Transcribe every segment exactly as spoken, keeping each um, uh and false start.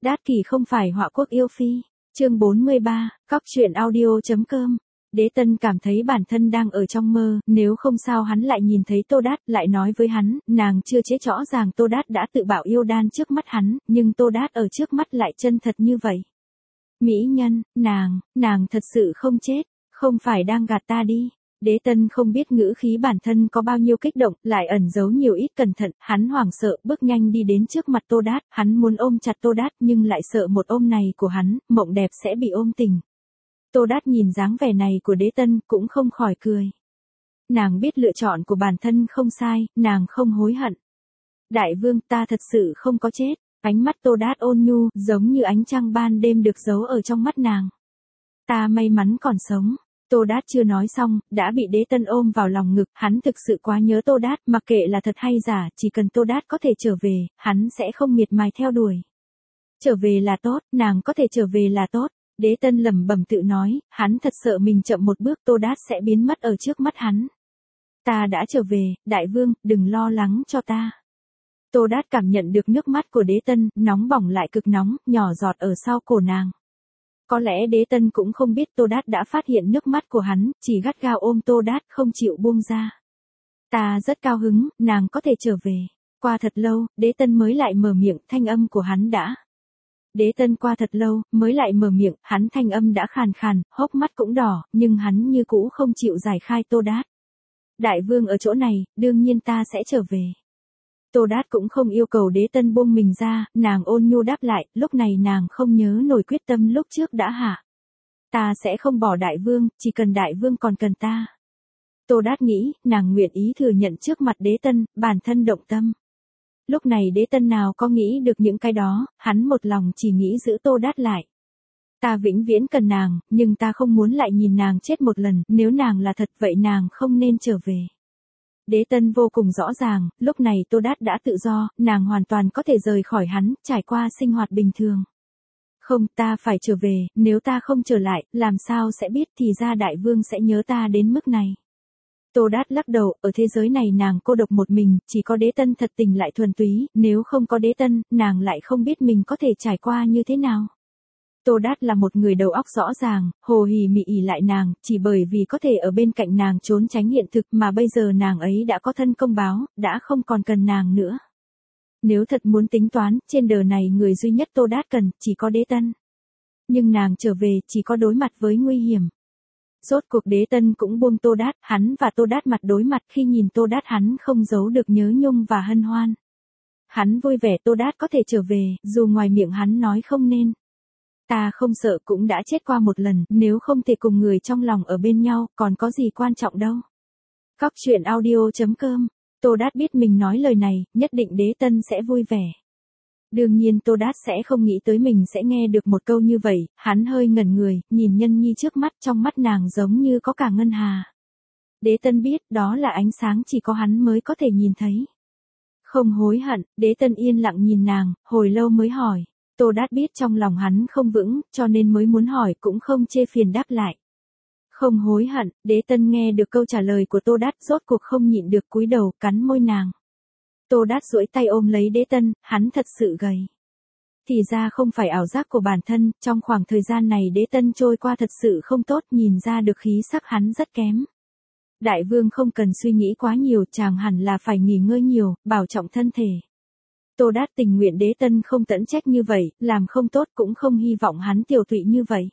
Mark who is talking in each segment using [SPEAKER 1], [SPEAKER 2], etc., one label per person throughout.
[SPEAKER 1] Đát Kỷ không phải họa quốc yêu phi. Chương bốn mươi ba, cóc truyện audio.com. Đế Tân cảm thấy bản thân đang ở trong mơ, nếu không sao hắn lại nhìn thấy Tô Đát, lại nói với hắn, nàng chưa chết, rõ ràng Tô Đát đã tự bạo yêu đan trước mắt hắn, nhưng Tô Đát ở trước mắt lại chân thật như vậy. Mỹ nhân, nàng, nàng thật sự không chết, không phải đang gạt ta đi. Đế Tân không biết ngữ khí bản thân có bao nhiêu kích động, lại ẩn giấu nhiều ít cẩn thận, hắn hoảng sợ, bước nhanh đi đến trước mặt Tô Đát, hắn muốn ôm chặt Tô Đát nhưng lại sợ một ôm này của hắn, mộng đẹp sẽ bị ôm tình. Tô Đát nhìn dáng vẻ này của Đế Tân, cũng không khỏi cười. Nàng biết lựa chọn của bản thân không sai, nàng không hối hận. Đại vương, ta thật sự không có chết. Ánh mắt Tô Đát ôn nhu, giống như ánh trăng ban đêm được giấu ở trong mắt nàng. Ta may mắn còn sống. Tô Đát chưa nói xong, đã bị Đế Tân ôm vào lòng ngực, hắn thực sự quá nhớ Tô Đát, mặc kệ là thật hay giả, chỉ cần Tô Đát có thể trở về, hắn sẽ không miệt mài theo đuổi. Trở về là tốt, nàng có thể trở về là tốt. Đế Tân lẩm bẩm tự nói, hắn thật sợ mình chậm một bước Tô Đát sẽ biến mất ở trước mắt hắn. Ta đã trở về, đại vương, đừng lo lắng cho ta. Tô Đát cảm nhận được nước mắt của Đế Tân, nóng bỏng lại cực nóng, nhỏ giọt ở sau cổ nàng. Có lẽ Đế Tân cũng không biết Tô Đát đã phát hiện nước mắt của hắn, chỉ gắt gao ôm Tô Đát không chịu buông ra. Ta rất cao hứng, nàng có thể trở về. Qua thật lâu, Đế Tân mới lại mở miệng, thanh âm của hắn đã. Đế Tân qua thật lâu, mới lại mở miệng, hắn thanh âm đã khàn khàn, hốc mắt cũng đỏ, nhưng hắn như cũ không chịu giải khai Tô Đát. Đại vương ở chỗ này, đương nhiên ta sẽ trở về. Tô Đát cũng không yêu cầu Đế Tân buông mình ra, nàng ôn nhu đáp lại, lúc này nàng không nhớ nổi quyết tâm lúc trước đã hạ. Ta sẽ không bỏ đại vương, chỉ cần đại vương còn cần ta. Tô Đát nghĩ, nàng nguyện ý thừa nhận trước mặt Đế Tân, bản thân động tâm. Lúc này Đế Tân nào có nghĩ được những cái đó, hắn một lòng chỉ nghĩ giữ Tô Đát lại. Ta vĩnh viễn cần nàng, nhưng ta không muốn lại nhìn nàng chết một lần, nếu nàng là thật vậy nàng không nên trở về. Đế Tân vô cùng rõ ràng, lúc này Tô Đát đã tự do, nàng hoàn toàn có thể rời khỏi hắn, trải qua sinh hoạt bình thường. Không, ta phải trở về, nếu ta không trở lại, làm sao sẽ biết thì ra đại vương sẽ nhớ ta đến mức này. Tô Đát lắc đầu, ở thế giới này nàng cô độc một mình, chỉ có Đế Tân thật tình lại thuần túy, nếu không có Đế Tân, nàng lại không biết mình có thể trải qua như thế nào. Tô Đát là một người đầu óc rõ ràng, hồ hì mị ỉ lại nàng, chỉ bởi vì có thể ở bên cạnh nàng trốn tránh hiện thực mà bây giờ nàng ấy đã có thân công báo, đã không còn cần nàng nữa. Nếu thật muốn tính toán, trên đời này người duy nhất Tô Đát cần, chỉ có Đế Tân. Nhưng nàng trở về, chỉ có đối mặt với nguy hiểm. Rốt cuộc Đế Tân cũng buông Tô Đát, hắn và Tô Đát mặt đối mặt, khi nhìn Tô Đát hắn không giấu được nhớ nhung và hân hoan. Hắn vui vẻ Tô Đát có thể trở về, dù ngoài miệng hắn nói không nên. Ta không sợ, cũng đã chết qua một lần, nếu không thể cùng người trong lòng ở bên nhau, còn có gì quan trọng đâu. Cóc truyện audio.com. Tô Đát biết mình nói lời này, nhất định Đế Tân sẽ vui vẻ. Đương nhiên Tô Đát sẽ không nghĩ tới mình sẽ nghe được một câu như vậy, hắn hơi ngẩn người, nhìn nhân nhi trước mắt, trong mắt nàng giống như có cả ngân hà. Đế Tân biết, đó là ánh sáng chỉ có hắn mới có thể nhìn thấy. Không hối hận, Đế Tân yên lặng nhìn nàng, hồi lâu mới hỏi. Tô Đát biết trong lòng hắn không vững, cho nên mới muốn hỏi, cũng không chê phiền đáp lại. Không hối hận, Đế Tân nghe được câu trả lời của Tô Đát, rốt cuộc không nhịn được cúi đầu, cắn môi nàng. Tô Đát duỗi tay ôm lấy Đế Tân, hắn thật sự gầy. Thì ra không phải ảo giác của bản thân, trong khoảng thời gian này Đế Tân trôi qua thật sự không tốt, nhìn ra được khí sắc hắn rất kém. Đại vương không cần suy nghĩ quá nhiều, chàng hẳn là phải nghỉ ngơi nhiều, bảo trọng thân thể. Tô Đát tình nguyện Đế Tân không tẫn trách như vậy, làm không tốt cũng không hy vọng hắn tiểu tụy như vậy.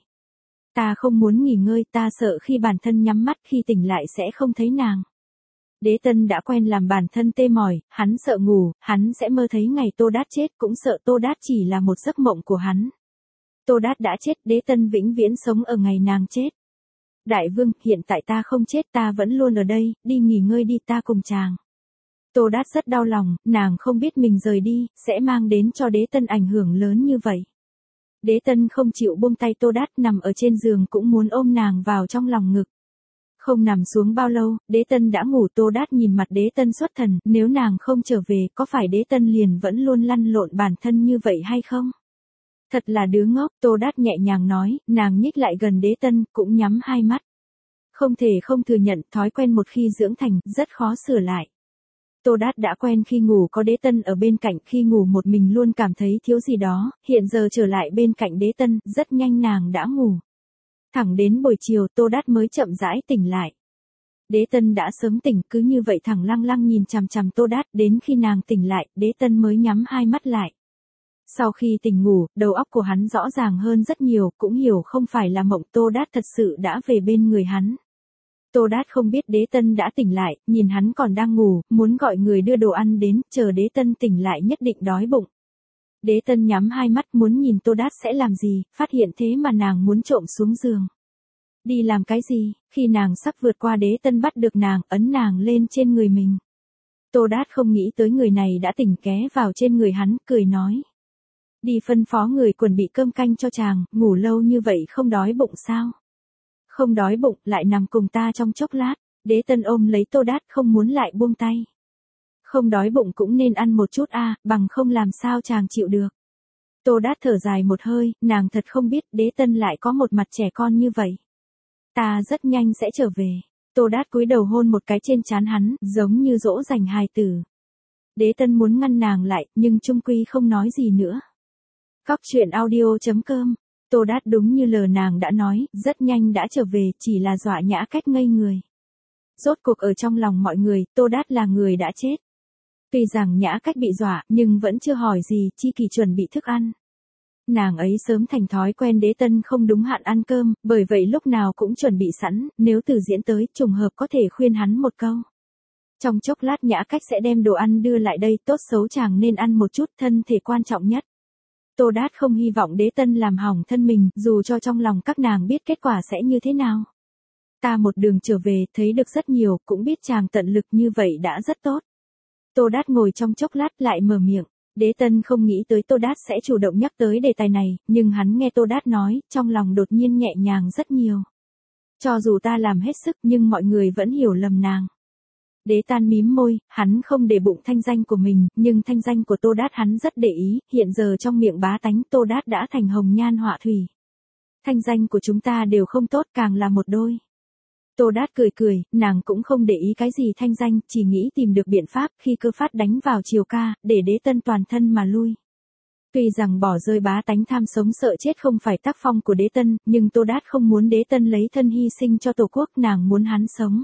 [SPEAKER 1] Ta không muốn nghỉ ngơi, ta sợ khi bản thân nhắm mắt khi tỉnh lại sẽ không thấy nàng. Đế Tân đã quen làm bản thân tê mỏi, hắn sợ ngủ, hắn sẽ mơ thấy ngày Tô Đát chết, cũng sợ Tô Đát chỉ là một giấc mộng của hắn. Tô Đát đã chết, Đế Tân vĩnh viễn sống ở ngày nàng chết. Đại vương, hiện tại ta không chết, ta vẫn luôn ở đây, đi nghỉ ngơi đi, ta cùng chàng. Tô Đát rất đau lòng, nàng không biết mình rời đi, sẽ mang đến cho Đế Tân ảnh hưởng lớn như vậy. Đế Tân không chịu buông tay Tô Đát, nằm ở trên giường cũng muốn ôm nàng vào trong lòng ngực. Không nằm xuống bao lâu, Đế Tân đã ngủ. Tô Đát nhìn mặt Đế Tân xuất thần, nếu nàng không trở về, có phải Đế Tân liền vẫn luôn lăn lộn bản thân như vậy hay không? Thật là đứa ngốc, Tô Đát nhẹ nhàng nói, nàng nhích lại gần Đế Tân, cũng nhắm hai mắt. Không thể không thừa nhận, thói quen một khi dưỡng thành, rất khó sửa lại. Tô Đát đã quen khi ngủ có Đế Tân ở bên cạnh, khi ngủ một mình luôn cảm thấy thiếu gì đó, hiện giờ trở lại bên cạnh Đế Tân, rất nhanh nàng đã ngủ. Thẳng đến buổi chiều Tô Đát mới chậm rãi tỉnh lại. Đế Tân đã sớm tỉnh, cứ như vậy thẳng lăng lăng nhìn chằm chằm Tô Đát, đến khi nàng tỉnh lại, Đế Tân mới nhắm hai mắt lại. Sau khi tỉnh ngủ, đầu óc của hắn rõ ràng hơn rất nhiều, cũng hiểu không phải là mộng, Tô Đát thật sự đã về bên người hắn. Tô Đát không biết Đế Tân đã tỉnh lại, nhìn hắn còn đang ngủ, muốn gọi người đưa đồ ăn đến, chờ Đế Tân tỉnh lại nhất định đói bụng. Đế Tân nhắm hai mắt muốn nhìn Tô Đát sẽ làm gì, phát hiện thế mà nàng muốn trộm xuống giường. Đi làm cái gì, khi nàng sắp vượt qua Đế Tân bắt được nàng, ấn nàng lên trên người mình. Tô Đát không nghĩ tới người này đã tỉnh, ké vào trên người hắn, cười nói. Đi phân phó người chuẩn bị cơm canh cho chàng, ngủ lâu như vậy không đói bụng sao? Không đói bụng, lại nằm cùng ta trong chốc lát. Đế Tân ôm lấy Tô Đát không muốn lại buông tay. Không đói bụng cũng nên ăn một chút a, bằng không làm sao chàng chịu được. Tô Đát thở dài một hơi, nàng thật không biết Đế Tân lại có một mặt trẻ con như vậy. Ta rất nhanh sẽ trở về. Tô Đát cúi đầu hôn một cái trên trán hắn, giống như dỗ dành hài tử. Đế Tân muốn ngăn nàng lại, nhưng chung quy không nói gì nữa. Cóc truyện audio chấm com. Tô Đát đúng như lời nàng đã nói, rất nhanh đã trở về, chỉ là dọa Nhã Cách ngây người. Rốt cuộc ở trong lòng mọi người, Tô Đát là người đã chết. Tuy rằng Nhã Cách bị dọa, nhưng vẫn chưa hỏi gì, Chi Kỳ chuẩn bị thức ăn. Nàng ấy sớm thành thói quen Đế Tân không đúng hạn ăn cơm, bởi vậy lúc nào cũng chuẩn bị sẵn, nếu Từ Diễn tới, trùng hợp có thể khuyên hắn một câu. Trong chốc lát Nhã Cách sẽ đem đồ ăn đưa lại đây, tốt xấu chàng nên ăn một chút, thân thể quan trọng nhất. Tô Đát không hy vọng Đế Tân làm hỏng thân mình, dù cho trong lòng các nàng biết kết quả sẽ như thế nào. Ta một đường trở về, thấy được rất nhiều, cũng biết chàng tận lực như vậy đã rất tốt. Tô Đát ngồi trong chốc lát lại mở miệng. Đế Tân không nghĩ tới Tô Đát sẽ chủ động nhắc tới đề tài này, nhưng hắn nghe Tô Đát nói, trong lòng đột nhiên nhẹ nhàng rất nhiều. Cho dù ta làm hết sức nhưng mọi người vẫn hiểu lầm nàng. Đế Tân mím môi, hắn không để bụng thanh danh của mình, nhưng thanh danh của Tô Đát hắn rất để ý, hiện giờ trong miệng bá tánh Tô Đát đã thành hồng nhan họa thủy. Thanh danh của chúng ta đều không tốt, càng là một đôi. Tô Đát cười cười, nàng cũng không để ý cái gì thanh danh, chỉ nghĩ tìm được biện pháp khi cơ phát đánh vào Triều Ca, để Đế Tân toàn thân mà lui. Tuy rằng bỏ rơi bá tánh tham sống sợ chết không phải tác phong của Đế Tân, nhưng Tô Đát không muốn Đế Tân lấy thân hy sinh cho Tổ quốc, nàng muốn hắn sống.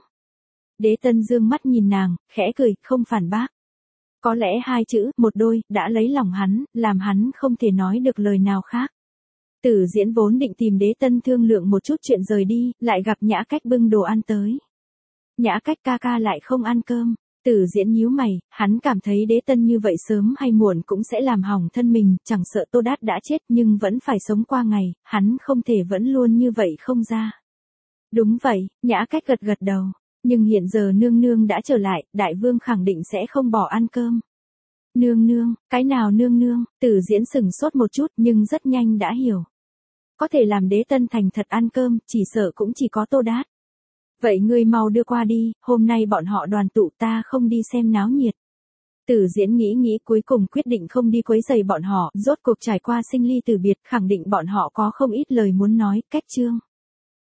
[SPEAKER 1] Đế Tân dương mắt nhìn nàng, khẽ cười, không phản bác. Có lẽ hai chữ, một đôi, đã lấy lòng hắn, làm hắn không thể nói được lời nào khác. Tử Diễn vốn định tìm Đế Tân thương lượng một chút chuyện rời đi, lại gặp Nhã Cách bưng đồ ăn tới. Nhã Cách ca ca lại không ăn cơm. Tử Diễn nhíu mày, hắn cảm thấy Đế Tân như vậy sớm hay muộn cũng sẽ làm hỏng thân mình, chẳng sợ Tô Đát đã chết nhưng vẫn phải sống qua ngày, hắn không thể vẫn luôn như vậy không ra. Đúng vậy, Nhã Cách gật gật đầu. Nhưng hiện giờ nương nương đã trở lại, đại vương khẳng định sẽ không bỏ ăn cơm. Nương nương, cái nào nương nương? Tử Diễn sừng sốt một chút nhưng rất nhanh đã hiểu. Có thể làm Đế Tân thành thật ăn cơm, chỉ sợ cũng chỉ có Tô Đát. Vậy ngươi mau đưa qua đi, hôm nay bọn họ đoàn tụ, ta không đi xem náo nhiệt. Tử Diễn nghĩ nghĩ cuối cùng quyết định không đi quấy rầy bọn họ, rốt cuộc trải qua sinh ly tử biệt, khẳng định bọn họ có không ít lời muốn nói, cách chương.